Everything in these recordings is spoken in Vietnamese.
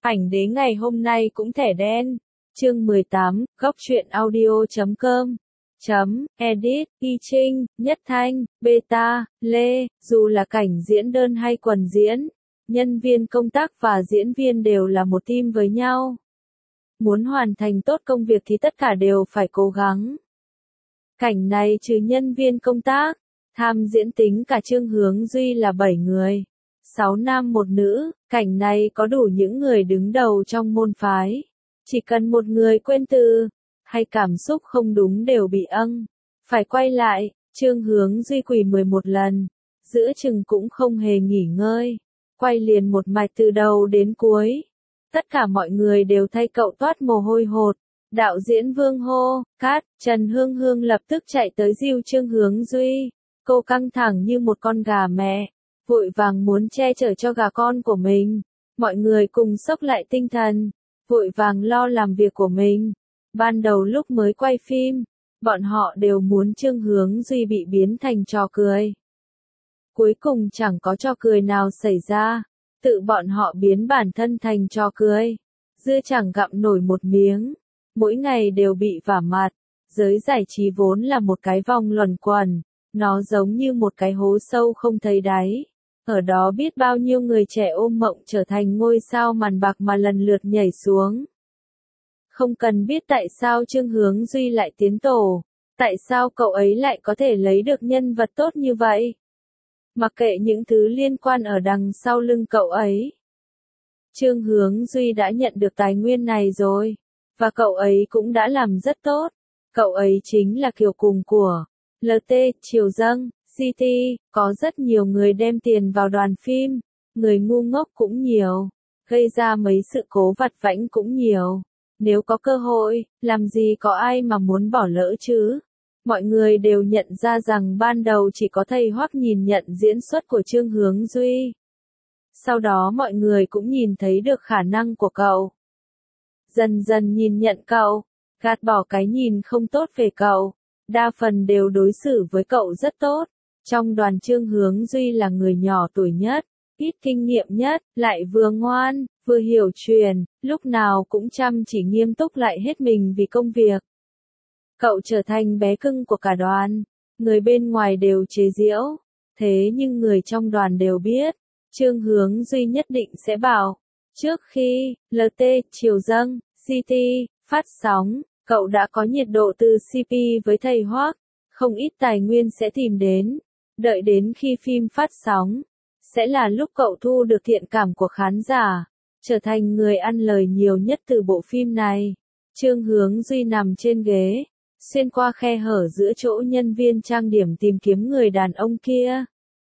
Ảnh đế ngày hôm nay cũng thẻ đen. Chương 18, góc truyện audio.com. Edit, Y Trinh, Nhất Thanh, Beta, Lê, dù là cảnh diễn đơn hay quần diễn, nhân viên công tác và diễn viên đều là một team với nhau. Muốn hoàn thành tốt công việc thì tất cả đều phải cố gắng. Cảnh này trừ nhân viên công tác, tham diễn tính cả Trương Hướng Duy là 7 người. 6 nam 1 nữ, cảnh này có đủ những người đứng đầu trong môn phái. Chỉ cần một người quên từ, hay cảm xúc không đúng đều bị phải quay lại, Trương Hướng Duy quỳ 11 lần, giữa chừng cũng không hề nghỉ ngơi, quay liền một mạch từ đầu đến cuối. Tất cả mọi người đều thay cậu toát mồ hôi hột. Đạo diễn Vương hô, cát, Trần Hương Hương lập tức chạy tới dìu Trương Hướng Duy. Cô căng thẳng như một con gà mẹ, vội vàng muốn che chở cho gà con của mình. Mọi người cùng xốc lại tinh thần, vội vàng lo làm việc của mình. Ban đầu lúc mới quay phim, bọn họ đều muốn Trương Hướng Duy bị biến thành trò cười. Cuối cùng chẳng có trò cười nào xảy ra, tự bọn họ biến bản thân thành trò cười. Dưa chẳng gặm nổi một miếng, mỗi ngày đều bị vả mặt. Giới giải trí vốn là một cái vòng luẩn quẩn, nó giống như một cái hố sâu không thấy đáy. Ở đó biết bao nhiêu người trẻ ôm mộng trở thành ngôi sao màn bạc mà lần lượt nhảy xuống. Không cần biết tại sao Trương Hướng Duy lại tiến tổ, tại sao cậu ấy lại có thể lấy được nhân vật tốt như vậy. Mặc kệ những thứ liên quan ở đằng sau lưng cậu ấy. Trương Hướng Duy đã nhận được tài nguyên này rồi, và cậu ấy cũng đã làm rất tốt. Cậu ấy chính là kiểu cùng của LT, Triều Dâng, CT, có rất nhiều người đem tiền vào đoàn phim, người ngu ngốc cũng nhiều, gây ra mấy sự cố vặt vãnh cũng nhiều. Nếu có cơ hội, làm gì có ai mà muốn bỏ lỡ chứ? Mọi người đều nhận ra rằng ban đầu chỉ có thầy Hoắc nhìn nhận diễn xuất của Trương Hướng Duy. Sau đó mọi người cũng nhìn thấy được khả năng của cậu. Dần dần nhìn nhận cậu, gạt bỏ cái nhìn không tốt về cậu. Đa phần đều đối xử với cậu rất tốt. Trong đoàn Trương Hướng Duy là người nhỏ tuổi nhất, ít kinh nghiệm nhất, lại vừa ngoan, vừa hiểu chuyện, lúc nào cũng chăm chỉ nghiêm túc lại hết mình vì công việc. Cậu trở thành bé cưng của cả đoàn, người bên ngoài đều chế giễu, thế nhưng người trong đoàn đều biết, Trương Hướng Duy nhất định sẽ bảo. Trước khi LT, Triều Dâng, CT phát sóng, cậu đã có nhiệt độ từ CP với thầy Hoắc, không ít tài nguyên sẽ tìm đến. Đợi đến khi phim phát sóng, sẽ là lúc cậu thu được thiện cảm của khán giả, trở thành người ăn lời nhiều nhất từ bộ phim này. Trương Hướng Duy nằm trên ghế, xuyên qua khe hở giữa chỗ nhân viên trang điểm tìm kiếm người đàn ông kia.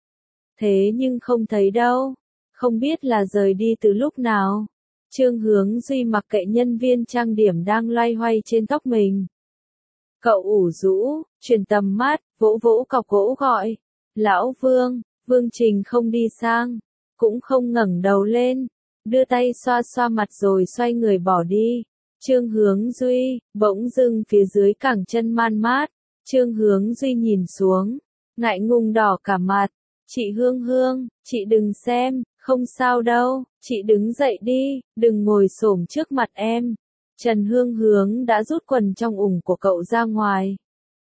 Thế nhưng không thấy đâu, không biết là rời đi từ lúc nào. Trương Hướng Duy mặc kệ nhân viên trang điểm đang loay hoay trên tóc mình. Cậu ủ rũ, chuyển tầm mắt, vỗ vỗ cọc gỗ gọi. Lão Vương, Vương Trình không đi sang, cũng không ngẩng đầu lên, đưa tay xoa xoa mặt rồi xoay người bỏ đi. Trương Hướng Duy, bỗng dưng phía dưới cẳng chân man mát, Trương Hướng Duy nhìn xuống, ngại ngùng đỏ cả mặt. Chị Hương Hương, chị đừng xem, không sao đâu, chị đứng dậy đi, đừng ngồi xổm trước mặt em. Trần Hương Hướng đã rút quần trong ủng của cậu ra ngoài.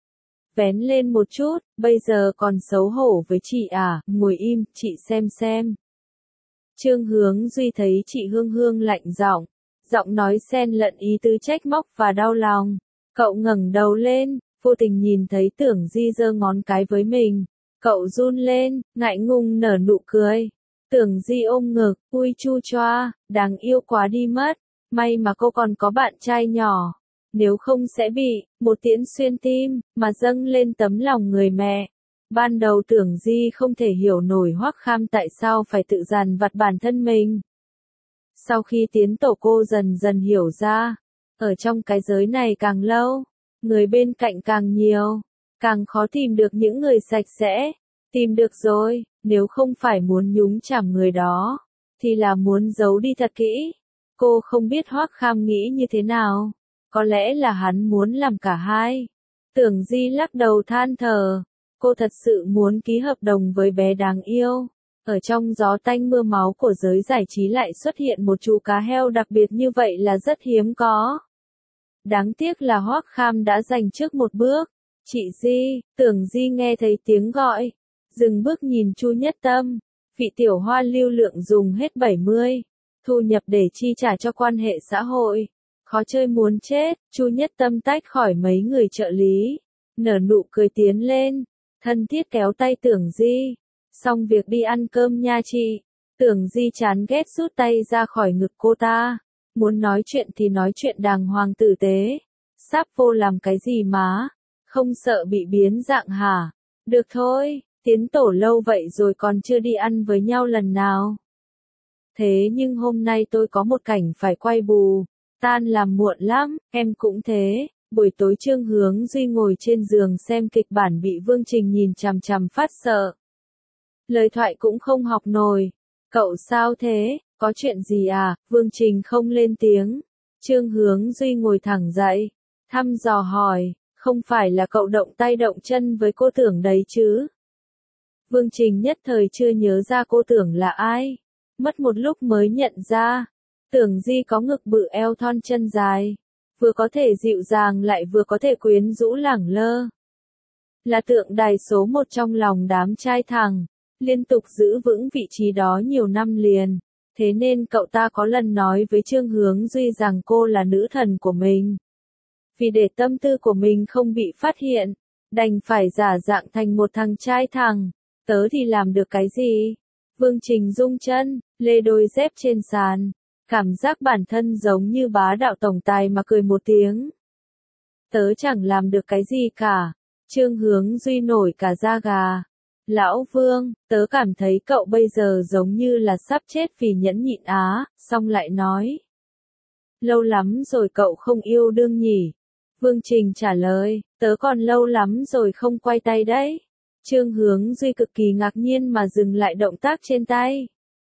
Vén lên một chút, bây giờ còn xấu hổ với chị à, ngồi im, chị xem. Trương Hướng Duy thấy chị Hương Hương lạnh giọng nói xen lẫn ý tứ trách móc và đau lòng. Cậu ngẩng đầu lên, vô tình nhìn thấy Tưởng Di giơ ngón cái với mình. Cậu run lên, ngại ngùng nở nụ cười. Tưởng Di ôm ngực, ui chu choa, đáng yêu quá đi mất. May mà cô còn có bạn trai nhỏ. Nếu không sẽ bị một tiễn xuyên tim mà dâng lên tấm lòng người mẹ. Ban đầu Tưởng Di không thể hiểu nổi Hoắc Kham tại sao phải tự dằn vặt bản thân mình. Sau khi tiến tổ cô dần dần hiểu ra, ở trong cái giới này càng lâu, người bên cạnh càng nhiều, càng khó tìm được những người sạch sẽ. Tìm được rồi, nếu không phải muốn nhúng chàm người đó, thì là muốn giấu đi thật kỹ. Cô không biết Hoắc Kham nghĩ như thế nào. Có lẽ là hắn muốn làm cả hai. Tưởng Di lắc đầu than thở. Cô thật sự muốn ký hợp đồng với bé đáng yêu. Ở trong gió tanh mưa máu của giới giải trí lại xuất hiện một chú cá heo đặc biệt như vậy là rất hiếm có. Đáng tiếc là Hoắc Kham đã giành trước một bước. Chị Di, Tưởng Di nghe thấy tiếng gọi. Dừng bước nhìn Chu Nhất Tâm. Vị tiểu hoa lưu lượng dùng hết 70 thu nhập để chi trả cho quan hệ xã hội. Khó chơi muốn chết, Chu Nhất Tâm tách khỏi mấy người trợ lý. Nở nụ cười tiến lên. Thân thiết kéo tay Tưởng Di. Xong việc đi ăn cơm nha chị. Tưởng Di chán ghét rút tay ra khỏi ngực cô ta. Muốn nói chuyện thì nói chuyện đàng hoàng tử tế. Sắp vô làm cái gì má? Không sợ bị biến dạng hả? Được thôi, tiến tổ lâu vậy rồi còn chưa đi ăn với nhau lần nào. Thế nhưng hôm nay tôi có một cảnh phải quay bù. Tan làm muộn lắm, em cũng thế. Buổi tối Trương Hướng Duy ngồi trên giường xem kịch bản bị Vương Trình nhìn chằm chằm phát sợ. Lời thoại cũng không học nổi. Cậu sao thế, có chuyện gì à? Vương Trình không lên tiếng. Trương Hướng Duy ngồi thẳng dậy. Thăm dò hỏi, không phải là cậu động tay động chân với cô Tưởng đấy chứ? Vương Trình nhất thời chưa nhớ ra cô Tưởng là ai. Mất một lúc mới nhận ra. Tưởng Di có ngực bự eo thon chân dài. Vừa có thể dịu dàng lại vừa có thể quyến rũ lẳng lơ. Là tượng đài số một trong lòng đám trai thẳng. Liên tục giữ vững vị trí đó nhiều năm liền. Thế nên cậu ta có lần nói với Trương Hướng Duy rằng cô là nữ thần của mình. Vì để tâm tư của mình không bị phát hiện, đành phải giả dạng thành một thằng trai thẳng. Tớ thì làm được cái gì? Vương Trình rung chân, lê đôi dép trên sàn. Cảm giác bản thân giống như bá đạo tổng tài mà cười một tiếng. Tớ chẳng làm được cái gì cả. Trương Hướng Duy nổi cả da gà. Lão Vương, tớ cảm thấy cậu bây giờ giống như là sắp chết vì nhẫn nhịn á, xong lại nói. Lâu lắm rồi cậu không yêu đương nhỉ? Vương Trình trả lời, tớ còn lâu lắm rồi không quay tay đấy. Trương Hướng Duy cực kỳ ngạc nhiên mà dừng lại động tác trên tay.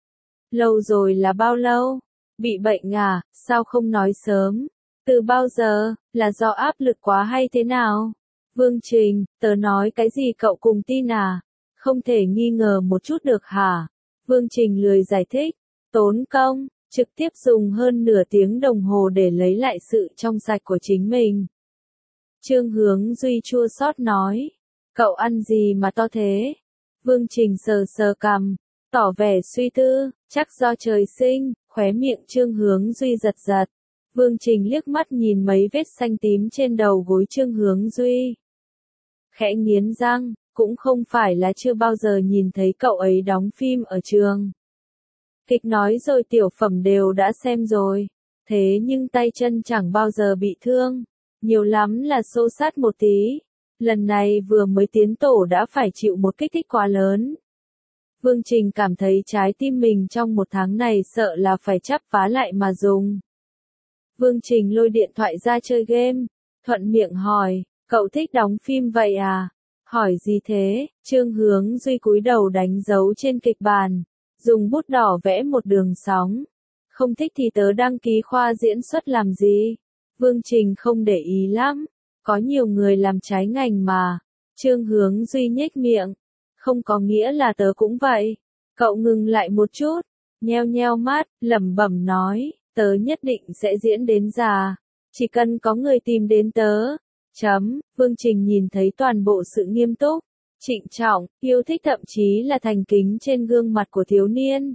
Lâu rồi là bao lâu? Bị bệnh à, sao không nói sớm? Từ bao giờ, là do áp lực quá hay thế nào? Vương Trình, tớ nói cái gì cậu cùng tin à? Không thể nghi ngờ một chút được hả? Vương Trình lười giải thích, tốn công, trực tiếp dùng hơn nửa tiếng đồng hồ để lấy lại sự trong sạch của chính mình. Trương Hướng Duy chua xót nói, cậu ăn gì mà to thế? Vương Trình sờ sờ cằm, tỏ vẻ suy tư, chắc do trời sinh, khóe miệng Trương Hướng Duy giật giật. Vương Trình liếc mắt nhìn mấy vết xanh tím trên đầu gối Trương Hướng Duy. Khẽ nghiến răng, cũng không phải là chưa bao giờ nhìn thấy cậu ấy đóng phim ở trường. Kịch nói rồi tiểu phẩm đều đã xem rồi. Thế nhưng tay chân chẳng bao giờ bị thương. Nhiều lắm là xô xát một tí. Lần này vừa mới tiến tổ đã phải chịu một kích thích quá lớn. Vương Trình cảm thấy trái tim mình trong một tháng này sợ là phải chắp vá lại mà dùng. Vương Trình lôi điện thoại ra chơi game. Thuận miệng hỏi, cậu thích đóng phim vậy à? Hỏi gì thế? Trương Hướng Duy cúi đầu đánh dấu trên kịch bản. Dùng bút đỏ vẽ một đường sóng. Không thích thì tớ đăng ký khoa diễn xuất làm gì? Vương Trình không để ý lắm. Có nhiều người làm trái ngành mà. Trương Hướng Duy nhếch miệng. Không có nghĩa là tớ cũng vậy. Cậu ngừng lại một chút. Nheo nheo mắt, lẩm bẩm nói. Tớ nhất định sẽ diễn đến già. Chỉ cần có người tìm đến tớ. Vương Trình nhìn thấy toàn bộ sự nghiêm túc, trịnh trọng, yêu thích thậm chí là thành kính trên gương mặt của thiếu niên.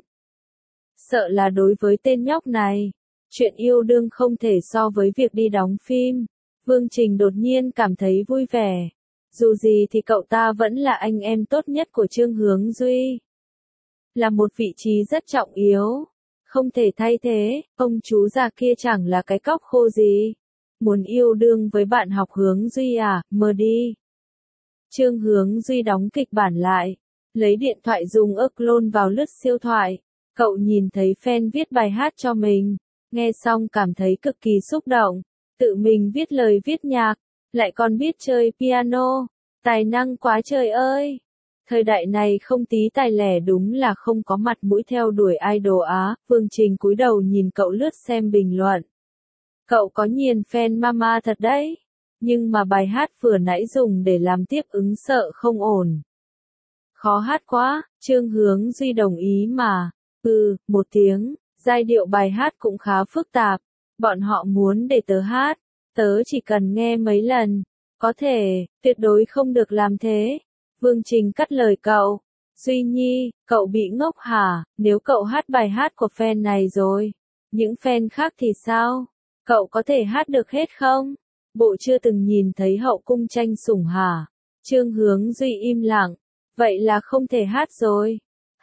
Sợ là đối với tên nhóc này, chuyện yêu đương không thể so với việc đi đóng phim. Vương Trình đột nhiên cảm thấy vui vẻ. Dù gì thì cậu ta vẫn là anh em tốt nhất của Trương Hướng Duy. Là một vị trí rất trọng yếu. Không thể thay thế, ông chú già kia chẳng là cái cóc khô gì. Muốn yêu đương với bạn học Hướng Duy à, mơ đi. Trương Hướng Duy đóng kịch bản lại. Lấy điện thoại dùng clone vào lướt siêu thoại. Cậu nhìn thấy fan viết bài hát cho mình. Nghe xong cảm thấy cực kỳ xúc động. Tự mình viết lời viết nhạc. Lại còn biết chơi piano. Tài năng quá trời ơi. Thời đại này không tí tài lẻ đúng là không có mặt mũi theo đuổi idol á. Vương Trình cúi đầu nhìn cậu lướt xem bình luận. Cậu có nhiều fan mama thật đấy. Nhưng mà bài hát vừa nãy dùng để làm tiếp ứng sợ không ổn. Khó hát quá, Trương Hướng Duy đồng ý mà. Một tiếng, giai điệu bài hát cũng khá phức tạp. Bọn họ muốn để tớ hát, tớ chỉ cần nghe mấy lần. Có thể, tuyệt đối không được làm thế. Vương Trình cắt lời cậu. Duy Nhi, cậu bị ngốc hả? Nếu cậu hát bài hát của fan này rồi, những fan khác thì sao? Cậu có thể hát được hết không? Bộ chưa từng nhìn thấy hậu cung tranh sủng hả? Trương Hướng Duy im lặng. Vậy là không thể hát rồi.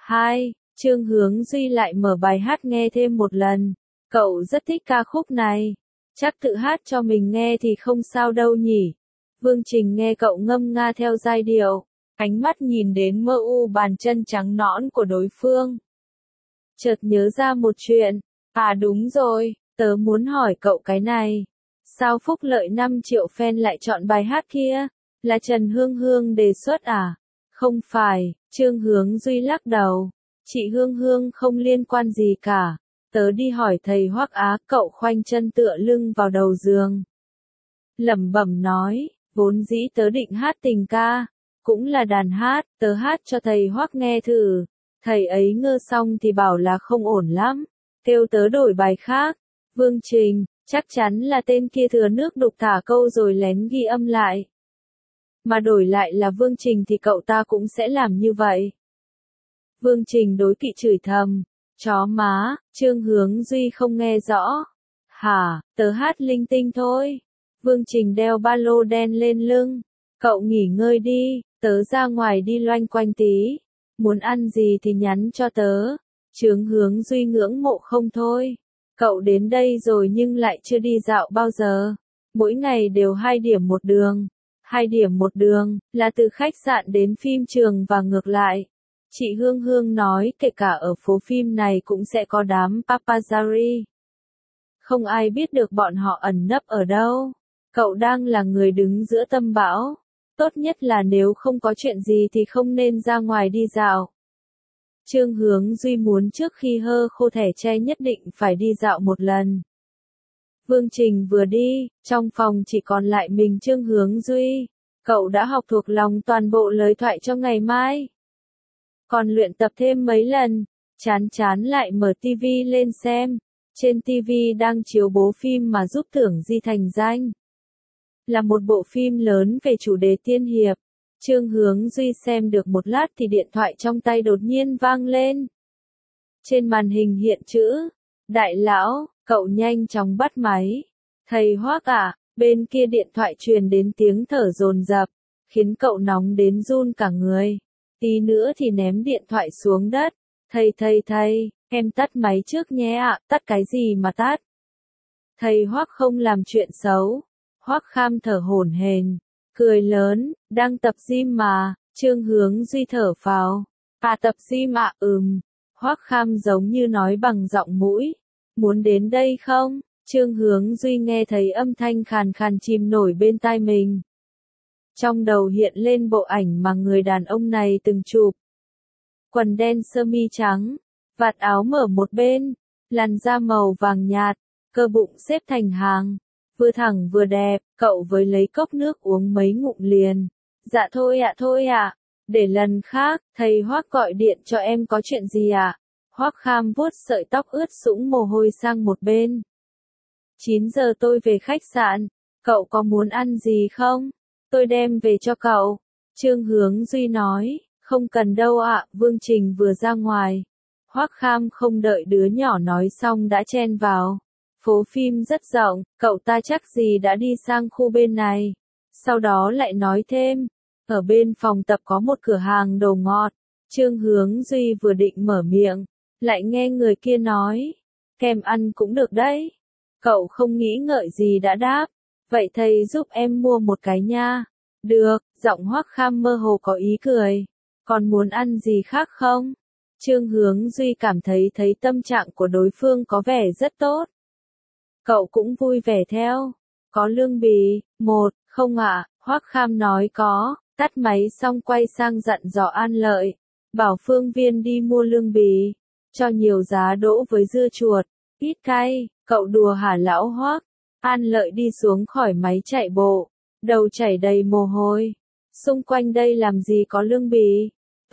Trương Hướng Duy lại mở bài hát nghe thêm một lần. Cậu rất thích ca khúc này. Chắc tự hát cho mình nghe thì không sao đâu nhỉ. Vương Trình nghe cậu ngâm nga theo giai điệu. Ánh mắt nhìn đến mơ u bàn chân trắng nõn của đối phương. Chợt nhớ ra một chuyện. Đúng rồi, tớ muốn hỏi cậu cái này. Sao Phúc Lợi 5 triệu fan lại chọn bài hát kia? Là Trần Hương Hương đề xuất à? Không phải, Trương Hướng Duy lắc đầu. Chị Hương Hương không liên quan gì cả. Tớ đi hỏi thầy Hoắc Á, cậu khoanh chân tựa lưng vào đầu giường. Lẩm bẩm nói, vốn dĩ tớ định hát tình ca, cũng là đàn hát, tớ hát cho thầy Hoắc nghe thử. Thầy ấy ngơ xong thì bảo là không ổn lắm, kêu tớ đổi bài khác. Vương Trình, chắc chắn là tên kia thừa nước đục thả câu rồi lén ghi âm lại. Mà đổi lại là Vương Trình thì cậu ta cũng sẽ làm như vậy. Vương Trình đối kỵ chửi thầm. Chó má, Trương Hướng Duy không nghe rõ. Hả, tớ hát linh tinh thôi. Vương Trình đeo ba lô đen lên lưng. Cậu nghỉ ngơi đi, tớ ra ngoài đi loanh quanh tí. Muốn ăn gì thì nhắn cho tớ. Trương Hướng Duy ngưỡng mộ không thôi. Cậu đến đây rồi nhưng lại chưa đi dạo bao giờ. Mỗi ngày đều 2 điểm một đường. 2 điểm một đường, là từ khách sạn đến phim trường và ngược lại. Chị Hương Hương nói kể cả ở phố phim này cũng sẽ có đám paparazzi. Không ai biết được bọn họ ẩn nấp ở đâu. Cậu đang là người đứng giữa tâm bão. Tốt nhất là nếu không có chuyện gì thì không nên ra ngoài đi dạo. Trương Hướng Duy muốn trước khi hơ khô thẻ tre nhất định phải đi dạo một lần. Vương Trình vừa đi, trong phòng chỉ còn lại mình Trương Hướng Duy. Cậu đã học thuộc lòng toàn bộ lời thoại cho ngày mai. Còn luyện tập thêm mấy lần, chán lại mở tivi lên xem. Trên tivi đang chiếu bộ phim mà giúp Tưởng Di thành danh. Là một bộ phim lớn về chủ đề tiên hiệp. Trương Hướng Duy xem được một lát thì điện thoại trong tay đột nhiên vang lên. Trên màn hình hiện chữ, Đại lão, cậu nhanh chóng bắt máy. Thầy Hoắc à, bên kia điện thoại truyền đến tiếng thở dồn dập, khiến cậu nóng đến run cả người. Tí nữa thì ném điện thoại xuống đất. Thầy, em tắt máy trước nhé ạ. Tắt cái gì mà tắt? Thầy Hoắc không làm chuyện xấu. Hoắc Kham thở hổn hển, cười lớn, đang tập gym mà. Trương Hướng Duy thở phào. Tập gym ạ? Hoắc Kham giống như nói bằng giọng mũi. Muốn đến đây không? Trương Hướng Duy nghe thấy âm thanh khàn khàn chìm nổi bên tai mình. Trong đầu hiện lên bộ ảnh mà người đàn ông này từng chụp. Quần đen sơ mi trắng, vạt áo mở một bên, làn da màu vàng nhạt, cơ bụng xếp thành hàng, vừa thẳng vừa đẹp. Cậu với lấy cốc nước uống mấy ngụm liền. Dạ thôi ạ, để lần khác. Thầy Hoắc gọi điện cho em có chuyện gì ạ? Hoắc Kham vuốt sợi tóc ướt sũng mồ hôi sang một bên. 9 giờ tôi về khách sạn, cậu có muốn ăn gì không? Tôi đem về cho cậu. Trương Hướng Duy nói, không cần đâu ạ. Vương Trình vừa ra ngoài. Hoắc Kham không đợi đứa nhỏ nói xong đã chen vào. Phố phim rất rộng, cậu ta chắc gì đã đi sang khu bên này. Sau đó lại nói thêm, ở bên phòng tập có một cửa hàng đồ ngọt. Trương Hướng Duy vừa định mở miệng, lại nghe người kia nói, kem ăn cũng được đấy. Cậu không nghĩ ngợi gì đã đáp, vậy thầy giúp em mua một cái nha. Được, giọng Hoắc Kham mơ hồ có ý cười. Còn muốn ăn gì khác không? Trương Hướng Duy cảm thấy tâm trạng của đối phương có vẻ rất tốt. Cậu cũng vui vẻ theo. Có lương bì? Không ạ. Hoắc Kham nói có, tắt máy xong quay sang dặn dò An Lợi. Bảo Phương Viên đi mua lương bì. Cho nhiều giá đỗ với dưa chuột. Ít cay, cậu đùa hả lão Hoắc? An Lợi đi xuống khỏi máy chạy bộ. Đầu chảy đầy mồ hôi. Xung quanh đây làm gì có lương bì?